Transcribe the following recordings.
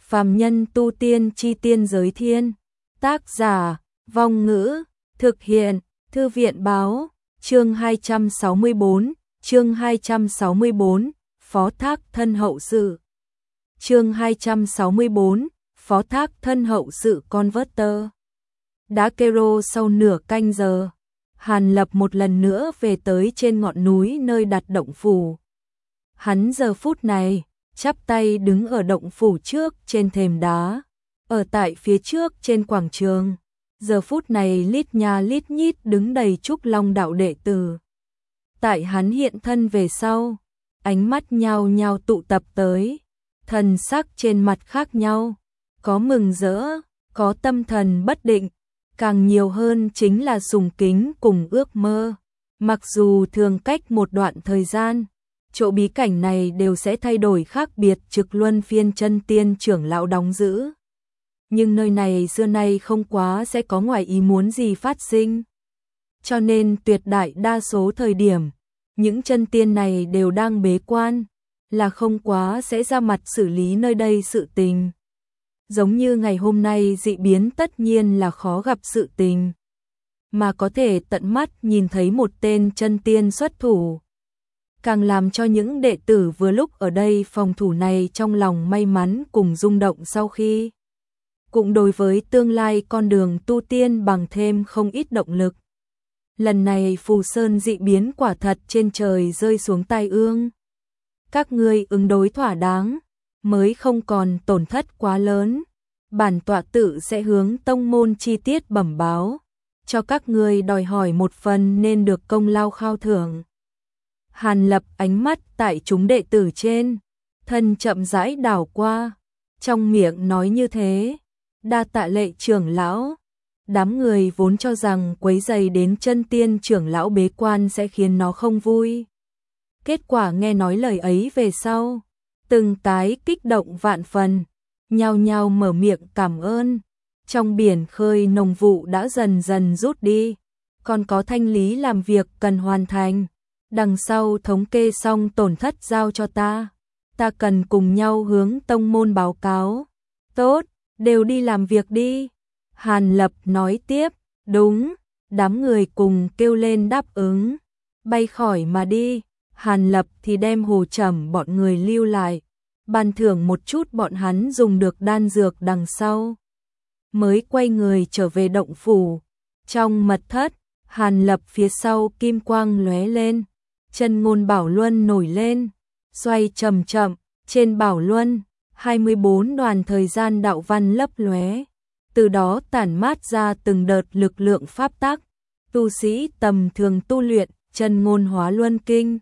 Phàm nhân tu tiên chi tiên giới thiên. Tác giả, Vong Ngữ, thực hiện, Thư viện Báo, chương 264, chương 264, Phó Thác Thân Hậu Sự. Chương 264, Phó Thác Thân Hậu Sự Converter. Đã kêu sau nửa canh giờ, Hàn Lập một lần nữa về tới trên ngọn núi nơi đặt động phủ. Hắn giờ phút này chắp tay đứng ở động phủ trước trên thềm đá, ở tại phía trước trên quảng trường. Giờ phút này lít nha lít nhít đứng đầy Trúc Long đạo đệ tử. Tại hắn hiện thân về sau, ánh mắt nhao nhao tụ tập tới, thần sắc trên mặt khác nhau, có mừng rỡ, có tâm thần bất định, càng nhiều hơn chính là sùng kính cùng ước mơ. Mặc dù thường cách một đoạn thời gian, chỗ bí cảnh này đều sẽ thay đổi khác biệt trực luân phiên chân tiên trưởng lão đóng giữ. Nhưng nơi này xưa nay không quá sẽ có ngoài ý muốn gì phát sinh. Cho nên tuyệt đại đa số thời điểm, những chân tiên này đều đang bế quan, là không quá sẽ ra mặt xử lý nơi đây sự tình. Giống như ngày hôm nay dị biến tất nhiên là khó gặp sự tình, mà có thể tận mắt nhìn thấy một tên chân tiên xuất thủ, càng làm cho những đệ tử vừa lúc ở đây phòng thủ này trong lòng may mắn cùng rung động sau khi. Cũng đối với tương lai con đường tu tiên bằng thêm không ít động lực. Lần này Phù Sơn dị biến quả thật trên trời rơi xuống tai ương. Các ngươi ứng đối thỏa đáng, mới không còn tổn thất quá lớn. Bản tọa tự sẽ hướng tông môn chi tiết bẩm báo, cho các ngươi đòi hỏi một phần nên được công lao khao thưởng. Hàn Lập ánh mắt tại chúng đệ tử trên, thân chậm rãi đảo qua, trong miệng nói như thế. Đa tạ Lệ trưởng lão. Đám người vốn cho rằng quấy rầy đến chân tiên trưởng lão bế quan sẽ khiến nó không vui. Kết quả nghe nói lời ấy về sau, từng tái kích động vạn phần, nhao nhao mở miệng cảm ơn. Trong biển khơi nồng vụ đã dần dần rút đi, còn có thanh lý làm việc cần hoàn thành. Đằng sau thống kê xong tổn thất giao cho ta cần cùng nhau hướng tông môn báo cáo. Tốt, đều đi làm việc đi. Hàn Lập nói tiếp. Đúng, đám người cùng kêu lên đáp ứng, bay khỏi mà đi. Hàn Lập thì đem Hồ Trầm bọn người lưu lại, ban thưởng một chút bọn hắn dùng được đan dược đằng sau, mới quay người trở về động phủ. Trong mật thất, Hàn Lập phía sau kim quang lóe lên, chân ngôn bảo luân nổi lên, xoay chậm chậm, trên bảo luân 24 đoàn thời gian đạo văn lấp lóe, từ đó tản mát ra từng đợt lực lượng pháp tắc. Tu sĩ tầm thường tu luyện chân ngôn hóa luân kinh,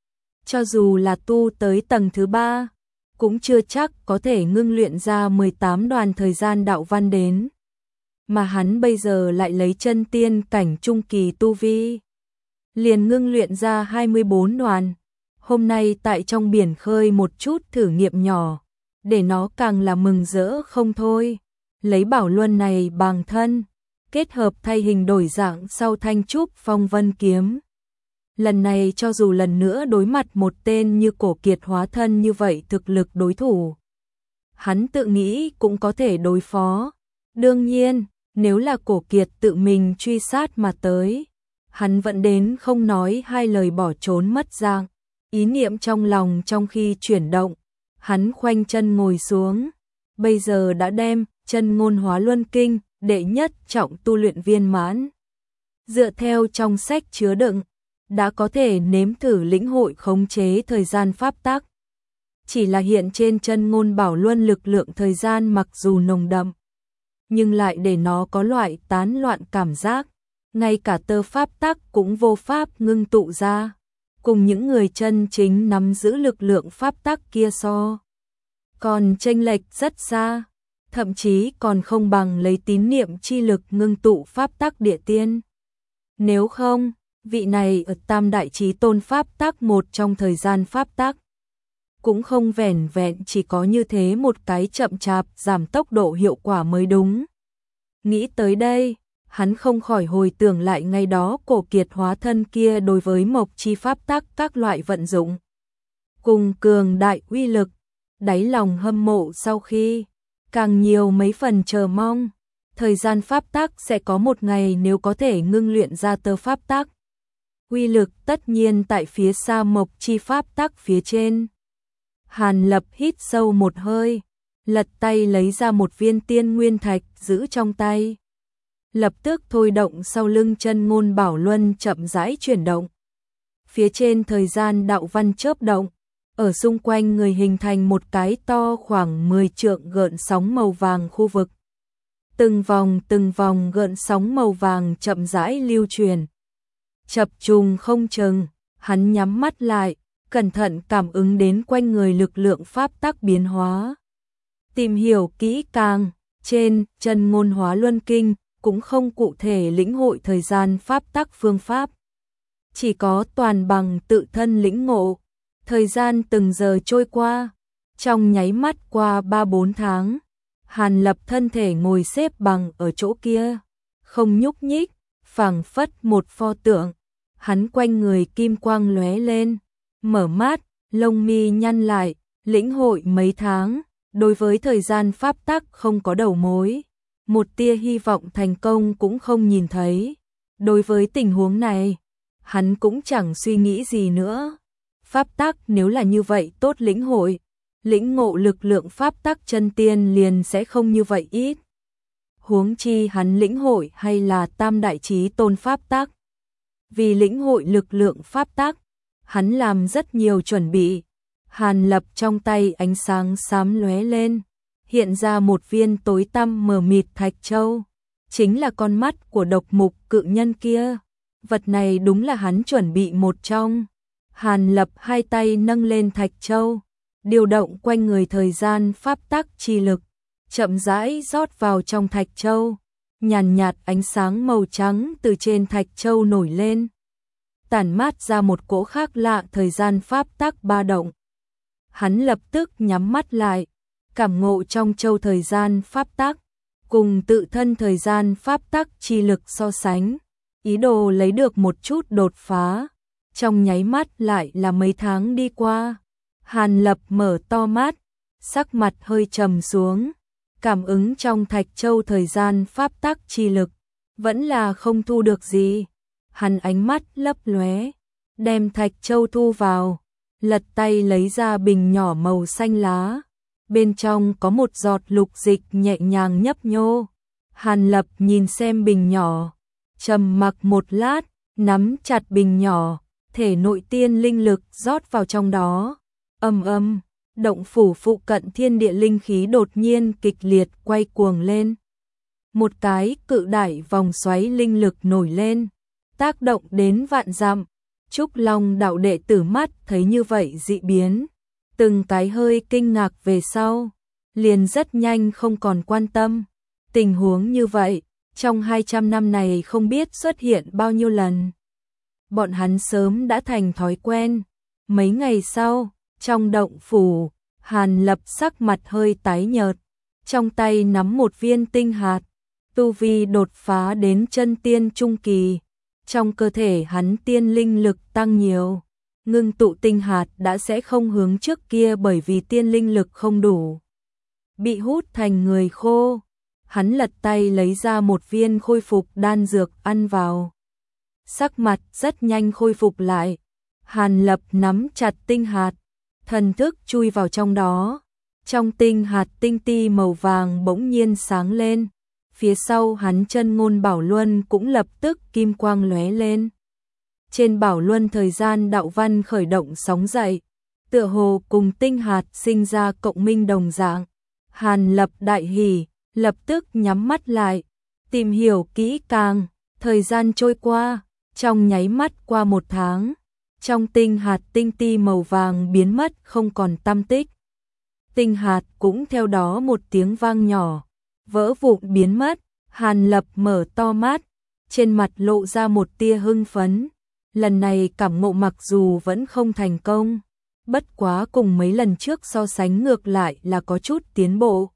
cho dù là tu tới tầng thứ 3, cũng chưa chắc có thể ngưng luyện ra 18 đoàn thời gian đạo văn đến. Mà hắn bây giờ lại lấy chân tiên cảnh trung kỳ tu vi, liền ngưng luyện ra 24 đoàn. Hôm nay tại trong biển khơi một chút thử nghiệm nhỏ, để nó càng là mừng rỡ không thôi. Lấy bảo luân này bằng thân, kết hợp thay hình đổi dạng sau thanh trúc phong vân kiếm. Lần này cho dù lần nữa đối mặt một tên như Cổ Kiệt hóa thân như vậy thực lực đối thủ, hắn tự nghĩ cũng có thể đối phó. Đương nhiên, nếu là Cổ Kiệt tự mình truy sát mà tới, hắn vẫn đến không nói hai lời bỏ trốn mất dạng. Ý niệm trong lòng trong khi chuyển động, hắn khoanh chân ngồi xuống, bây giờ đã đem chân ngôn hóa luân kinh đệ nhất trọng tu luyện viên mãn. Dựa theo trong sách chứa đựng, đã có thể nếm thử lĩnh hội khống chế thời gian pháp tắc. Chỉ là hiện trên chân ngôn bảo luân lực lượng thời gian mặc dù nồng đậm, nhưng lại để nó có loại tán loạn cảm giác, ngay cả tơ pháp tắc cũng vô pháp ngưng tụ ra, cùng những người chân chính nắm giữ lực lượng pháp tắc kia so, còn chênh lệch rất xa, thậm chí còn không bằng lấy tín niệm chi lực ngưng tụ pháp tắc địa tiên. Nếu không, vị này ở Tam Đại Chí Tôn pháp tắc một trong thời gian pháp tắc, cũng không vẻn vẹn chỉ có như thế một cái chậm chạp giảm tốc độ hiệu quả mới đúng. Nghĩ tới đây, hắn không khỏi hồi tưởng lại ngày đó Cổ Kiệt hóa thân kia đối với mộc chi pháp tắc các loại vận dụng, cùng cường đại uy lực, đáy lòng hâm mộ sau khi càng nhiều mấy phần chờ mong. Thời gian pháp tắc sẽ có một ngày nếu có thể ngưng luyện ra tơ pháp tắc. Uy lực tất nhiên tại phía xa mộc chi pháp tắc phía trên. Hàn Lập hít sâu một hơi, lật tay lấy ra một viên tiên nguyên thạch giữ trong tay. Lập tức thôi động sau lưng chân ngôn bảo luân chậm rãi chuyển động. Phía trên thời gian đạo văn chớp động, ở xung quanh người hình thành một cái to khoảng 10 trượng gợn sóng màu vàng khu vực. Từng vòng gợn sóng màu vàng chậm rãi lưu truyền. Chập trùng không chừng, hắn nhắm mắt lại, cẩn thận cảm ứng đến quanh người lực lượng pháp tắc biến hóa. Tìm hiểu kỹ càng, trên chân ngôn hóa luân kinh cũng không cụ thể lĩnh hội thời gian pháp tắc phương pháp. Chỉ có toàn bằng tự thân lĩnh ngộ. Thời gian từng giờ trôi qua, trong nháy mắt qua 3-4 tháng, Hàn Lập thân thể ngồi xếp bằng ở chỗ kia, không nhúc nhích, phảng phất một pho tượng. Hắn quanh người kim quang lóe lên, mở mắt, lông mi nhăn lại, lĩnh hội mấy tháng, đối với thời gian pháp tắc không có đầu mối, một tia hy vọng thành công cũng không nhìn thấy. Đối với tình huống này, hắn cũng chẳng suy nghĩ gì nữa. Pháp tắc nếu là như vậy tốt lĩnh hội, lĩnh ngộ lực lượng pháp tắc chân tiên liền sẽ không như vậy ít. Huống chi hắn lĩnh hội hay là tam đại chí tôn pháp tắc. Vì lĩnh hội lực lượng pháp tắc, hắn làm rất nhiều chuẩn bị. Hàn Lập trong tay ánh sáng xám lóe lên, hiện ra một viên tối tăm mờ mịt thạch châu, chính là con mắt của độc mục cự nhân kia. Vật này đúng là hắn chuẩn bị một trong. Hàn Lập hai tay nâng lên thạch châu, điều động quanh người thời gian pháp tắc chi lực, chậm rãi rót vào trong thạch châu. Nhàn nhạt ánh sáng màu trắng từ trên thạch châu nổi lên, tản mát ra một cỗ khác lạ thời gian pháp tắc ba động. Hắn lập tức nhắm mắt lại, cảm ngộ trong châu thời gian pháp tắc, cùng tự thân thời gian pháp tắc chi lực so sánh, ý đồ lấy được một chút đột phá. Trong nháy mắt lại là mấy tháng đi qua, Hàn Lập mở to mắt, sắc mặt hơi trầm xuống, cảm ứng trong thạch châu thời gian pháp tắc chi lực, vẫn là không thu được gì. Hắn ánh mắt lấp lóe, đem thạch châu thu vào, lật tay lấy ra bình nhỏ màu xanh lá, bên trong có một giọt lục dịch nhẹ nhàng nhấp nhô. Hàn Lập nhìn xem bình nhỏ, trầm mặc một lát, nắm chặt bình nhỏ, thể nội tiên linh lực rót vào trong đó. Âm, động phủ phụ cận thiên địa linh khí đột nhiên kịch liệt quay cuồng lên. Một cái cự đại vòng xoáy linh lực nổi lên, tác động đến vạn dặm. Trúc Long đạo đệ tử mắt thấy như vậy dị biến, từng cái hơi kinh ngạc về sau, liền rất nhanh không còn quan tâm. Tình huống như vậy, trong 200 năm này không biết xuất hiện bao nhiêu lần. Bọn hắn sớm đã thành thói quen. Mấy ngày sau, trong động phủ, Hàn Lập sắc mặt hơi tái nhợt, trong tay nắm một viên tinh hạt, tu vi đột phá đến chân tiên trung kỳ. Trong cơ thể hắn tiên linh lực tăng nhiều, ngưng tụ tinh hạt đã sẽ không hướng trước kia bởi vì tiên linh lực không đủ, bị hút thành người khô. Hắn lật tay lấy ra một viên khôi phục đan dược ăn vào, sắc mặt rất nhanh khôi phục lại. Hàn Lập nắm chặt tinh hạt, thần thức chui vào trong đó, trong tinh hạt tinh ti màu vàng bỗng nhiên sáng lên. Phía sau hắn chân ngôn bảo luân cũng lập tức kim quang lóe lên. Trên bảo luân thời gian đạo văn khởi động sóng dậy, tựa hồ cùng tinh hạt sinh ra cộng minh đồng dạng. Hàn Lập đại hỉ, lập tức nhắm mắt lại, tìm hiểu kỹ càng. Thời gian trôi qua, trong nháy mắt qua 1 tháng, trong tinh hạt tinh ti màu vàng biến mất không còn tăm tích. Tinh hạt cũng theo đó một tiếng vang nhỏ, vỡ vụn biến mất. Hàn Lập mở to mắt, trên mặt lộ ra một tia hưng phấn. Lần này cảm ngộ mặc dù vẫn không thành công, bất quá cùng mấy lần trước so sánh ngược lại là có chút tiến bộ.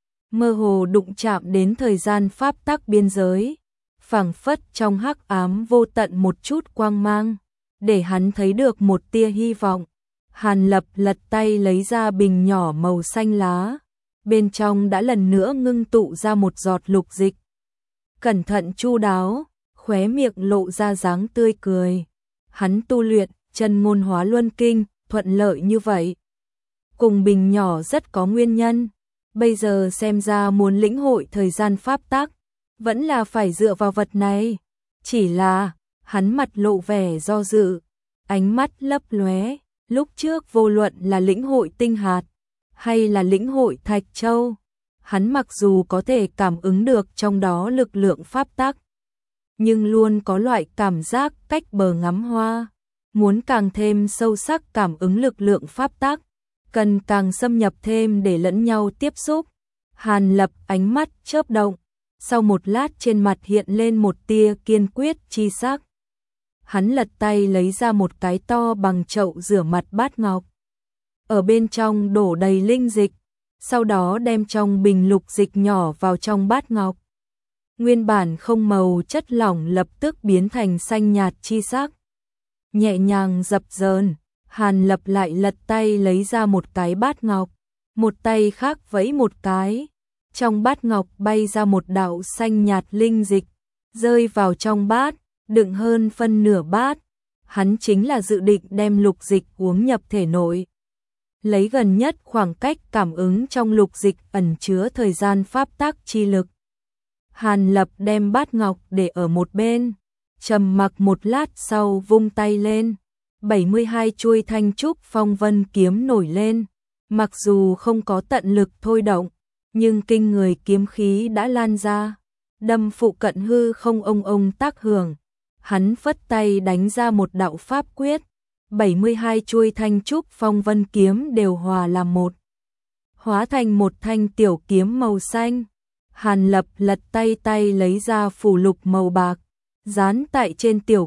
Mơ hồ đụng chạm đến thời gian pháp tắc biên giới, phảng phất trong hắc ám vô tận một chút quang mang, để hắn thấy được một tia hy vọng. Hàn Lập lật tay lấy ra bình nhỏ màu xanh lá, bên trong đã lần nữa ngưng tụ ra một giọt lục dịch. Cẩn thận chu đáo, khóe miệng lộ ra dáng tươi cười. Hắn tu luyện chân ngôn hóa luân kinh, thuận lợi như vậy. Cùng bình nhỏ rất có nguyên nhân. Bây giờ xem ra muốn lĩnh hội thời gian pháp tắc, vẫn là phải dựa vào vật này. Chỉ là, hắn mặt lộ vẻ do dự, ánh mắt lấp lóe. Lúc trước vô luận là lĩnh hội tinh hạt, hay là lĩnh hội thạch châu, hắn mặc dù có thể cảm ứng được trong đó lực lượng pháp tắc, nhưng luôn có loại cảm giác cách bờ ngắm hoa. Muốn càng thêm sâu sắc cảm ứng lực lượng pháp tắc, cần càng xâm nhập thêm để lẫn nhau tiếp xúc. Hàn Lập ánh mắt chớp động, sau một lát trên mặt hiện lên một tia kiên quyết chi sắc. Hắn lật tay lấy ra một cái to bằng chậu rửa mặt bát ngọc. Ở bên trong đổ đầy linh dịch, sau đó đem trong bình lục dịch nhỏ vào trong bát ngọc. Nguyên bản không màu chất lỏng lập tức biến thành xanh nhạt chi sắc. Nhẹ nhàng dập dờn, Hàn Lập lại lật tay lấy ra một cái bát ngọc, một tay khác vẫy một cái. Trong bát ngọc bay ra một đạo xanh nhạt linh dịch, rơi vào trong bát, đựng hơn phân nửa bát. Hắn chính là dự định đem lục dịch uống nhập thể nội. Lấy gần nhất khoảng cách cảm ứng trong lục dịch ẩn chứa thời gian pháp tắc chi lực. Hàn Lập đem bát ngọc để ở một bên, trầm mặc một lát sau vung tay lên. 72 chuôi thanh trúc phong vân kiếm nổi lên. Mặc dù không có tận lực thôi động, nhưng kinh người kiếm khí đã lan ra, đâm phụ cận hư không ông tác hưởng. Hắn phất tay đánh ra một đạo pháp quyết, 72 chuôi thanh trúc phong vân kiếm đều hòa làm một, hóa thành một thanh tiểu kiếm màu xanh. Hàn Lập lật tay lấy ra phù lục màu bạc, dán tại trên tiểu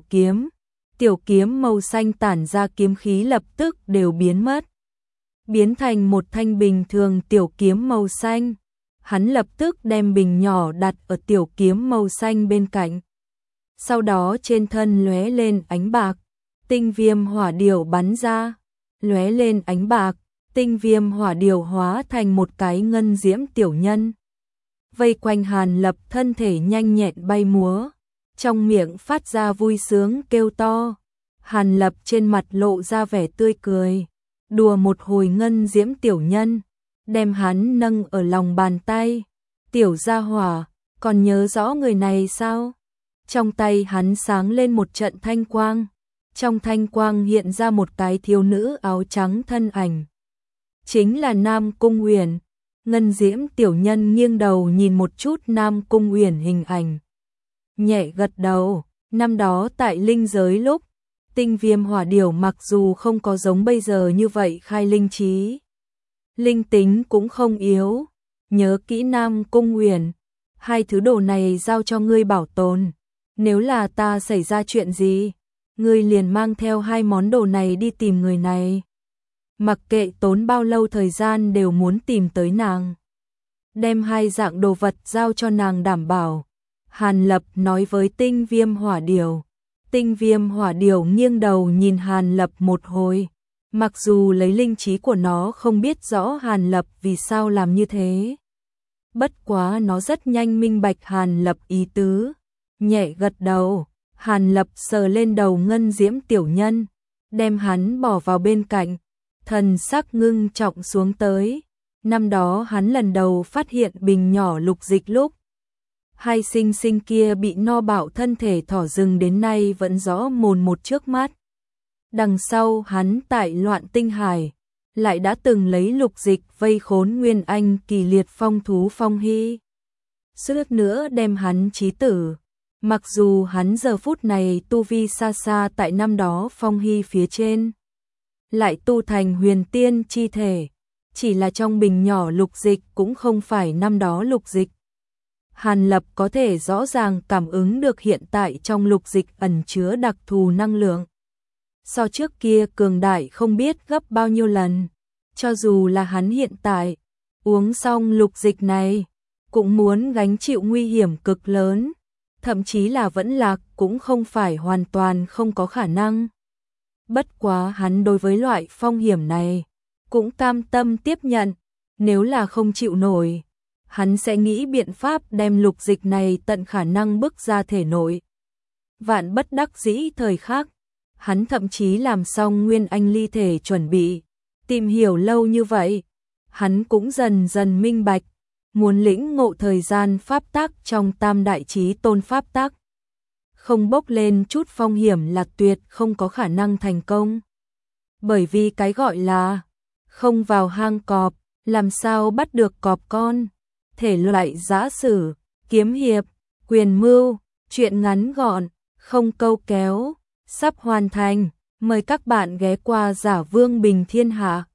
kiếm màu xanh tản ra kiếm khí lập tức đều biến mất, biến thành một thanh bình thường tiểu kiếm màu xanh. Hắn lập tức đem bình nhỏ đặt ở tiểu kiếm màu xanh bên cạnh. Sau đó trên thân lóe lên ánh bạc, tinh viêm hỏa điểu bắn ra, lóe lên ánh bạc, tinh viêm hỏa điểu hóa thành một cái ngân diễm tiểu nhân. Vây quanh Hàn Lập, thân thể nhanh nhẹn bay múa, trong miệng phát ra vui sướng kêu to. Hàn Lập trên mặt lộ ra vẻ tươi cười, đùa một hồi ngân diễm tiểu nhân, đem hắn nâng ở lòng bàn tay. Tiểu gia hỏa, còn nhớ rõ người này sao? Trong tay hắn sáng lên một trận thanh quang, trong thanh quang hiện ra một cái thiếu nữ áo trắng thân ảnh. Chính là Nam Cung Uyển. Ngân diễm tiểu nhân nghiêng đầu nhìn một chút Nam Cung Uyển hình ảnh, nhẹ gật đầu. Năm đó tại linh giới lúc, tinh viêm hỏa điểu mặc dù không có giống bây giờ như vậy khai linh trí, linh tính cũng không yếu. Nhớ kỹ Nam Cung Uyển, hai thứ đồ này giao cho ngươi bảo tồn. Nếu là ta xảy ra chuyện gì, ngươi liền mang theo hai món đồ này đi tìm người này. Mặc kệ tốn bao lâu thời gian đều muốn tìm tới nàng. Đem hai dạng đồ vật giao cho nàng đảm bảo. Hàn Lập nói với tinh viêm hỏa điểu. Tinh viêm hỏa điểu nghiêng đầu nhìn Hàn Lập một hồi. Mặc dù lấy linh trí của nó không biết rõ Hàn Lập vì sao làm như thế. Bất quá nó rất nhanh minh bạch Hàn Lập ý tứ. Nhẹ gật đầu, Hàn Lập sờ lên đầu ngân diễm tiểu nhân, đem hắn bỏ vào bên cạnh, thần sắc ngưng trọng xuống tới. Năm đó hắn lần đầu phát hiện bình nhỏ lục dịch lúc, hai sinh sinh kia bị no bạo thân thể thỏ rừng đến nay vẫn rõ mồn một trước mắt. Đằng sau hắn tại Loạn Tinh Hải, lại đã từng lấy lục dịch vây khốn Nguyên Anh kỳ liệt phong thú Phong Hy. Suýt nữa đem hắn chí tử. Mặc dù hắn giờ phút này tu vi xa xa tại năm đó Phong Hy phía trên, lại tu thành huyền tiên chi thể, chỉ là trong bình nhỏ lục dịch cũng không phải năm đó lục dịch. Hàn Lập có thể rõ ràng cảm ứng được hiện tại trong lục dịch ẩn chứa đặc thù năng lượng. So trước kia cường đại không biết gấp bao nhiêu lần, cho dù là hắn hiện tại, uống xong lục dịch này, cũng muốn gánh chịu nguy hiểm cực lớn. Thậm chí là vẫn lạc cũng không phải hoàn toàn không có khả năng. Bất quá hắn đối với loại phong hiểm này cũng cam tâm tiếp nhận, Nếu là không chịu nổi, hắn sẽ nghĩ biện pháp đem lục dịch này tận khả năng bức ra thể nội. Vạn bất đắc dĩ thời khắc, hắn thậm chí làm xong nguyên anh ly thể chuẩn bị. Tìm hiểu lâu như vậy, hắn cũng dần dần minh bạch, muốn lĩnh ngộ thời gian pháp tắc trong tam đại chí tôn pháp tắc. Không bốc lên chút phong hiểm là tuyệt không có khả năng thành công. Bởi vì cái gọi là không vào hang cọp, làm sao bắt được cọp con. Thể loại giã sử, kiếm hiệp, quyền mưu, truyện ngắn gọn, không câu kéo, sắp hoàn thành. Mời các bạn ghé qua Giả Vương Bình Thiên Hạ.